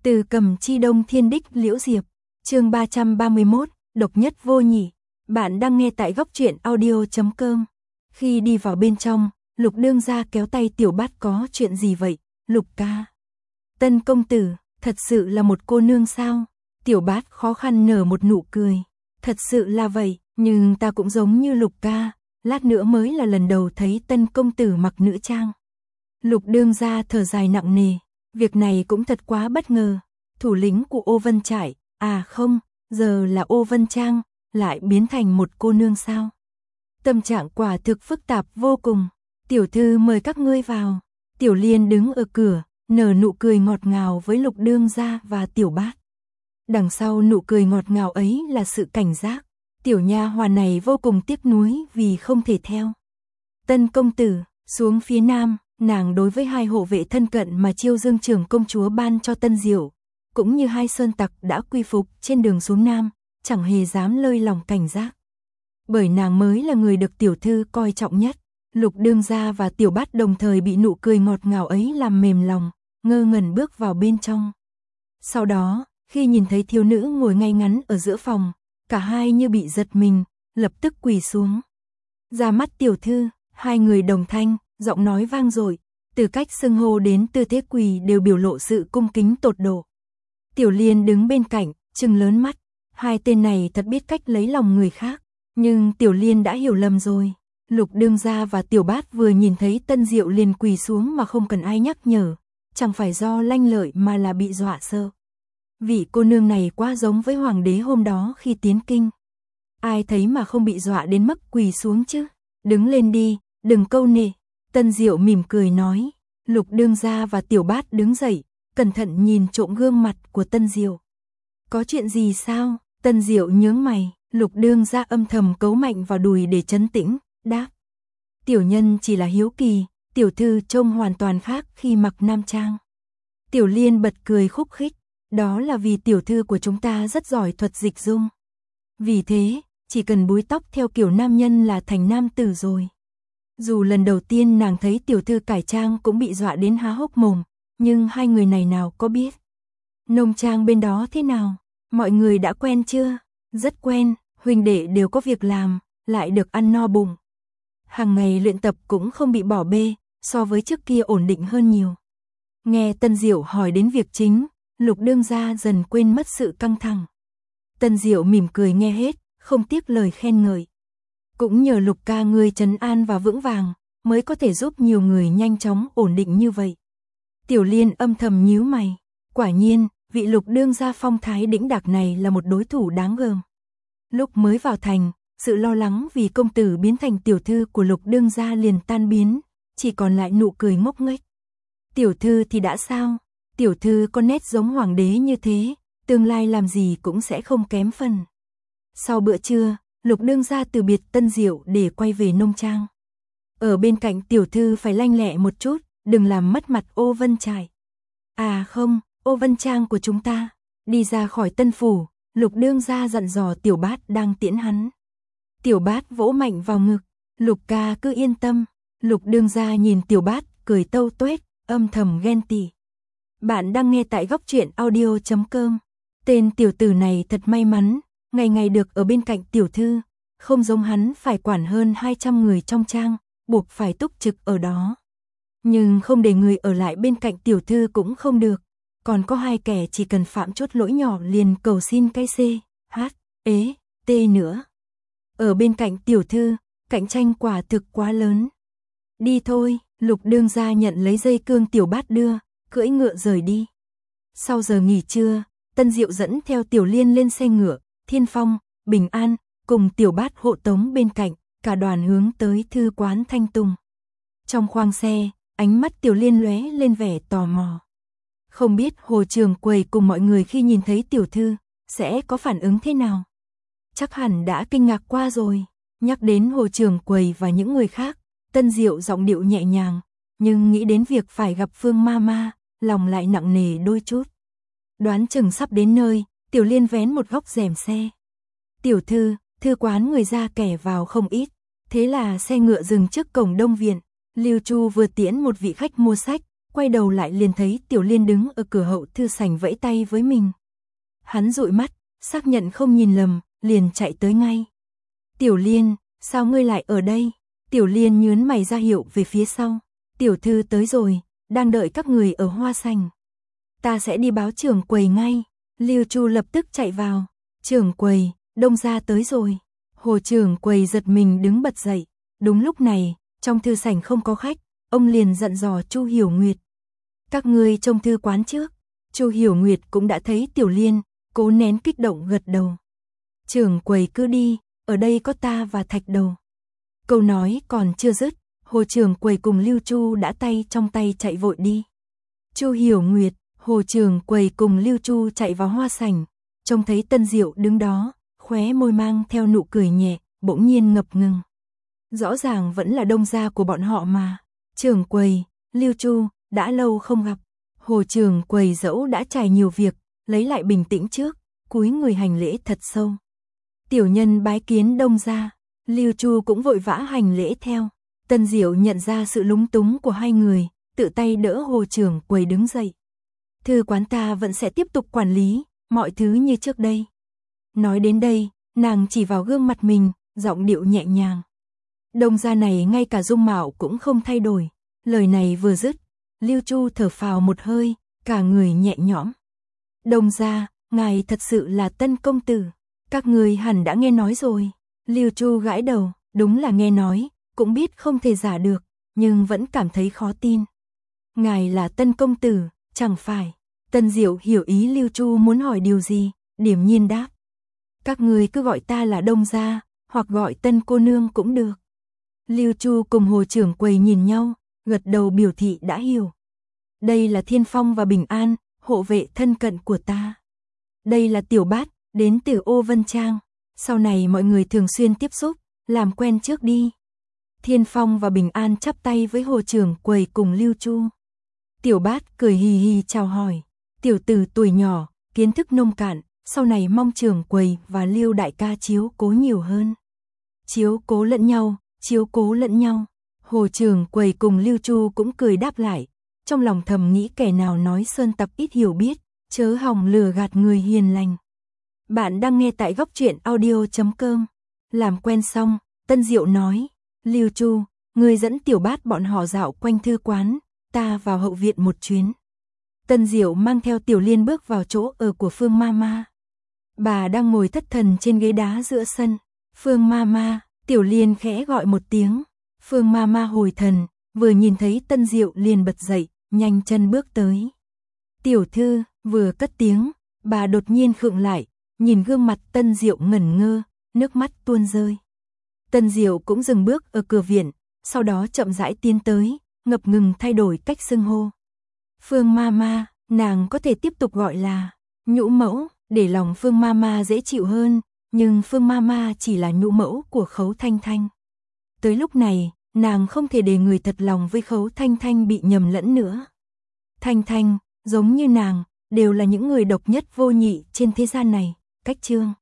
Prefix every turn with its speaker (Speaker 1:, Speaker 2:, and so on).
Speaker 1: Từ Cầm Chi Đông Thiên Đích Liễu Diệp, chương 331, độc nhất vô nhị. Bạn đang nghe tại góc truyện audio.com. Khi đi vào bên trong, Lục Đương Gia kéo tay Tiểu Bát, có chuyện gì vậy, Lục ca? Tân công tử, thật sự là một cô nương sao? Tiểu Bát khó khăn nở một nụ cười. Thật sự là vậy, nhưng ta cũng giống như Lục ca, lát nữa mới là lần đầu thấy Tân công tử mặc nữ trang. Lục Đương Gia thở dài nặng nề. Việc này cũng thật quá bất ngờ, thủ lĩnh của Ô Vân Trại, à không, giờ là Ô Vân Trang, lại biến thành một cô nương sao? Tâm trạng quả thực phức tạp vô cùng. Tiểu thư mời các ngươi vào. Tiểu Liên đứng ở cửa, nở nụ cười ngọt ngào với Lục Đương Gia và Tiểu Bát. Đằng sau nụ cười ngọt ngào ấy là sự cảnh giác. Tiểu nha hoàn này vô cùng tiếc nuối vì không thể theo. Tân công tử, xuống phía nam. Nàng đối với hai hộ vệ thân cận mà Chiêu Dương trưởng công chúa ban cho Tân Diệu, cũng như hai sơn tặc đã quy phục trên đường xuống Nam, chẳng hề dám lơi lòng cảnh giác. Bởi nàng mới là người được tiểu thư coi trọng nhất. Lục Đương Gia và Tiểu Bát đồng thời bị nụ cười ngọt ngào ấy làm mềm lòng, ngơ ngẩn bước vào bên trong. Sau đó, khi nhìn thấy thiếu nữ ngồi ngay ngắn ở giữa phòng, cả hai như bị giật mình, lập tức quỳ xuống. Ra mắt tiểu thư, hai người đồng thanh, giọng nói vang dội, từ cách xưng hô đến tư thế quỳ đều biểu lộ sự cung kính tột độ. Tiểu Liên đứng bên cạnh, trừng lớn mắt, hai tên này thật biết cách lấy lòng người khác, nhưng Tiểu Liên đã hiểu lầm rồi. Lục Đương Gia và Tiểu Bát vừa nhìn thấy Tân Diệu liền quỳ xuống mà không cần ai nhắc nhở, chẳng phải do lanh lợi mà là bị dọa sợ. Vị cô nương này quá giống với hoàng đế hôm đó khi tiến kinh. Ai thấy mà không bị dọa đến mức quỳ xuống chứ? Đứng lên đi, đừng câu nệ. Tân Diệu mỉm cười nói. Lục Đương Gia và Tiểu Bát đứng dậy, cẩn thận nhìn trộm gương mặt của Tân Diệu. Có chuyện gì sao? Tân Diệu nhướng mày. Lục Đương Gia âm thầm cấu mạnh vào đùi để trấn tĩnh, đáp. Tiểu nhân chỉ là hiếu kỳ, tiểu thư trông hoàn toàn khác khi mặc nam trang. Tiểu Liên bật cười khúc khích. Đó là vì tiểu thư của chúng ta rất giỏi thuật dịch dung. Vì thế, chỉ cần búi tóc theo kiểu nam nhân là thành nam tử rồi. Dù lần đầu tiên nàng thấy tiểu thư cải trang cũng bị dọa đến há hốc mồm, nhưng hai người này nào có biết. Nông trang bên đó thế nào? Mọi người đã quen chưa? Rất quen, huynh đệ đều có việc làm, lại được ăn no bụng. Hàng ngày luyện tập cũng không bị bỏ bê, so với trước kia ổn định hơn nhiều. Nghe Tân Diệu hỏi đến việc chính, Lục Đương Gia dần quên mất sự căng thẳng. Tân Diệu mỉm cười nghe hết, không tiếc lời khen ngợi. Cũng nhờ Lục ca ngươi trấn an và vững vàng, mới có thể giúp nhiều người nhanh chóng ổn định như vậy. Tiểu Liên âm thầm nhíu mày. Quả nhiên, vị Lục Đương Gia phong thái đĩnh đạc này là một đối thủ đáng gờm. Lúc mới vào thành, sự lo lắng vì công tử biến thành tiểu thư của Lục Đương Gia liền tan biến, chỉ còn lại nụ cười ngốc nghếch. Tiểu thư thì đã sao? Tiểu thư có nét giống hoàng đế như thế, tương lai làm gì cũng sẽ không kém phần. Sau bữa trưa, Lục Đương Gia từ biệt Tân Diệu để quay về nông trang. Ở bên cạnh tiểu thư phải lanh lẹ một chút, đừng làm mất mặt Ô Vân Trại. À không, Ô Vân Trang của chúng ta. Đi ra khỏi Tân Phủ, Lục Đương Gia dặn dò Tiểu Bát đang tiễn hắn. Tiểu Bát vỗ mạnh vào ngực. Lục ca cứ yên tâm. Lục Đương Gia nhìn Tiểu Bát cười tâu tuét, âm thầm ghen tị. Bạn đang nghe tại góc truyện audio.com. Tên tiểu tử này thật may mắn, ngày ngày được ở bên cạnh tiểu thư, không giống hắn phải quản hơn 200 người trong trang, buộc phải túc trực ở đó. Nhưng không để người ở lại bên cạnh tiểu thư cũng không được, còn có hai kẻ chỉ cần phạm chút lỗi nhỏ liền cầu xin cái C, H, ế, T nữa. Ở bên cạnh tiểu thư, cạnh tranh quả thực quá lớn. Đi thôi, Lục Đương Gia nhận lấy dây cương Tiểu Bát đưa, cưỡi ngựa rời đi. Sau giờ nghỉ trưa, Tân Diệu dẫn theo Tiểu Liên lên xe ngựa, Thiên Phong, Bình An, cùng Tiểu Bát hộ tống bên cạnh, cả đoàn hướng tới thư quán Thanh Tùng. Trong khoang xe, ánh mắt Tiểu Liên lóe lên vẻ tò mò. Không biết Hồ Trường Quầy cùng mọi người khi nhìn thấy tiểu thư, sẽ có phản ứng thế nào? Chắc hẳn đã kinh ngạc qua rồi. Nhắc đến Hồ Trường Quầy và những người khác, Tân Diệu giọng điệu nhẹ nhàng, nhưng nghĩ đến việc phải gặp Phương Mama, lòng lại nặng nề đôi chút. Đoán chừng sắp đến nơi, Tiểu Liên vén một góc rèm xe. Tiểu thư, thư quán người ra kẻ vào không ít, thế là xe ngựa dừng trước cổng Đông Viện. Lưu Chu vừa tiễn một vị khách mua sách, quay đầu lại liền thấy Tiểu Liên đứng ở cửa hậu thư sảnh vẫy tay với mình. Hắn dụi mắt, xác nhận không nhìn lầm, liền chạy tới ngay. Tiểu Liên, sao ngươi lại ở đây? Tiểu Liên nhướng mày ra hiệu về phía sau. Tiểu thư tới rồi, đang đợi các người ở hoa sảnh. Ta sẽ đi báo trưởng quầy ngay. Lưu Chu lập tức chạy vào. Trưởng quầy, Đông gia tới rồi. Hồ trưởng quầy giật mình đứng bật dậy. Đúng lúc này, trong thư sảnh không có khách, ông liền dặn dò Chu Hiểu Nguyệt. Các ngươi trông thư quán trước. Chu Hiểu Nguyệt cũng đã thấy Tiểu Liên, cố nén kích động gật đầu. Trưởng quầy cứ đi, ở đây có ta và Thạch Đầu. Câu nói còn chưa dứt, Hồ trưởng quầy cùng Lưu Chu đã tay trong tay chạy vội đi. Chu Hiểu Nguyệt, Hồ trưởng quầy cùng Lưu Chu chạy vào hoa sảnh, trông thấy Tân Diệu đứng đó, khóe môi mang theo nụ cười nhẹ, bỗng nhiên ngập ngừng. Rõ ràng vẫn là Đông gia của bọn họ mà. Trưởng quầy, Lưu Chu, đã lâu không gặp. Hồ trưởng quầy dẫu đã trải nhiều việc, lấy lại bình tĩnh trước, cúi người hành lễ thật sâu. Tiểu nhân bái kiến Đông gia. Lưu Chu cũng vội vã hành lễ theo. Tân Diệu nhận ra sự lúng túng của hai người, tự tay đỡ Hồ trưởng quầy đứng dậy. Thư quán ta vẫn sẽ tiếp tục quản lý, mọi thứ như trước đây. Nói đến đây, nàng chỉ vào gương mặt mình, giọng điệu nhẹ nhàng. Đông gia này ngay cả dung mạo cũng không thay đổi. Lời này vừa dứt, Lưu Chu thở phào một hơi, cả người nhẹ nhõm. Đông gia, ngài thật sự là Tân công tử. Các người hẳn đã nghe nói rồi. Lưu Chu gãi đầu, đúng là nghe nói, cũng biết không thể giả được, nhưng vẫn cảm thấy khó tin. Ngài là Tân công tử, chẳng phải? Tân Diệu hiểu ý Lưu Chu muốn hỏi điều gì, điềm nhiên đáp. Các người cứ gọi ta là Đông gia, hoặc gọi Tân cô nương cũng được. Lưu Chu cùng Hồ trưởng quầy nhìn nhau, gật đầu biểu thị đã hiểu. Đây là Thiên Phong và Bình An, hộ vệ thân cận của ta. Đây là Tiểu Bát, đến từ Ô Vân Trang. Sau này mọi người thường xuyên tiếp xúc, làm quen trước đi. Thiên Phong và Bình An chắp tay với Hồ trưởng quầy cùng Lưu Chu. Tiểu Bát cười hì hì chào hỏi. Tiểu tử tuổi nhỏ, kiến thức nông cạn, sau này mong trưởng quầy và Lưu đại ca chiếu cố nhiều hơn. Chiếu cố lẫn nhau, chiếu cố lẫn nhau. Hồ trưởng quầy cùng Lưu Chu cũng cười đáp lại, trong lòng thầm nghĩ kẻ nào nói sơn tặc ít hiểu biết, chớ hòng lừa gạt người hiền lành. Bạn đang nghe tại góc truyện audio.com. Làm quen xong, Tân Diệu nói, Lưu Chu, người dẫn Tiểu Bát bọn họ dạo quanh thư quán, ta vào hậu viện một chuyến. Tân Diệu mang theo Tiểu Liên bước vào chỗ ở của Phương Mama. Bà đang ngồi thất thần trên ghế đá giữa sân. Phương Mama, Tiểu Liên khẽ gọi một tiếng. Phương Mama hồi thần, vừa nhìn thấy Tân Diệu liền bật dậy, nhanh chân bước tới. Tiểu thư, vừa cất tiếng, bà đột nhiên khựng lại, nhìn gương mặt Tân Diệu ngẩn ngơ, nước mắt tuôn rơi. Tân Diệu cũng dừng bước ở cửa viện, sau đó chậm rãi tiến tới, ngập ngừng thay đổi cách xưng hô. Phương Mama, nàng có thể tiếp tục gọi là nhũ mẫu, để lòng Phương Mama dễ chịu hơn, nhưng Phương Mama chỉ là nhũ mẫu của Khấu Thanh Thanh. Tới lúc này, nàng không thể để người thật lòng với Khấu Thanh Thanh bị nhầm lẫn nữa. Thanh Thanh, giống như nàng, đều là những người độc nhất vô nhị trên thế gian này. Cách chương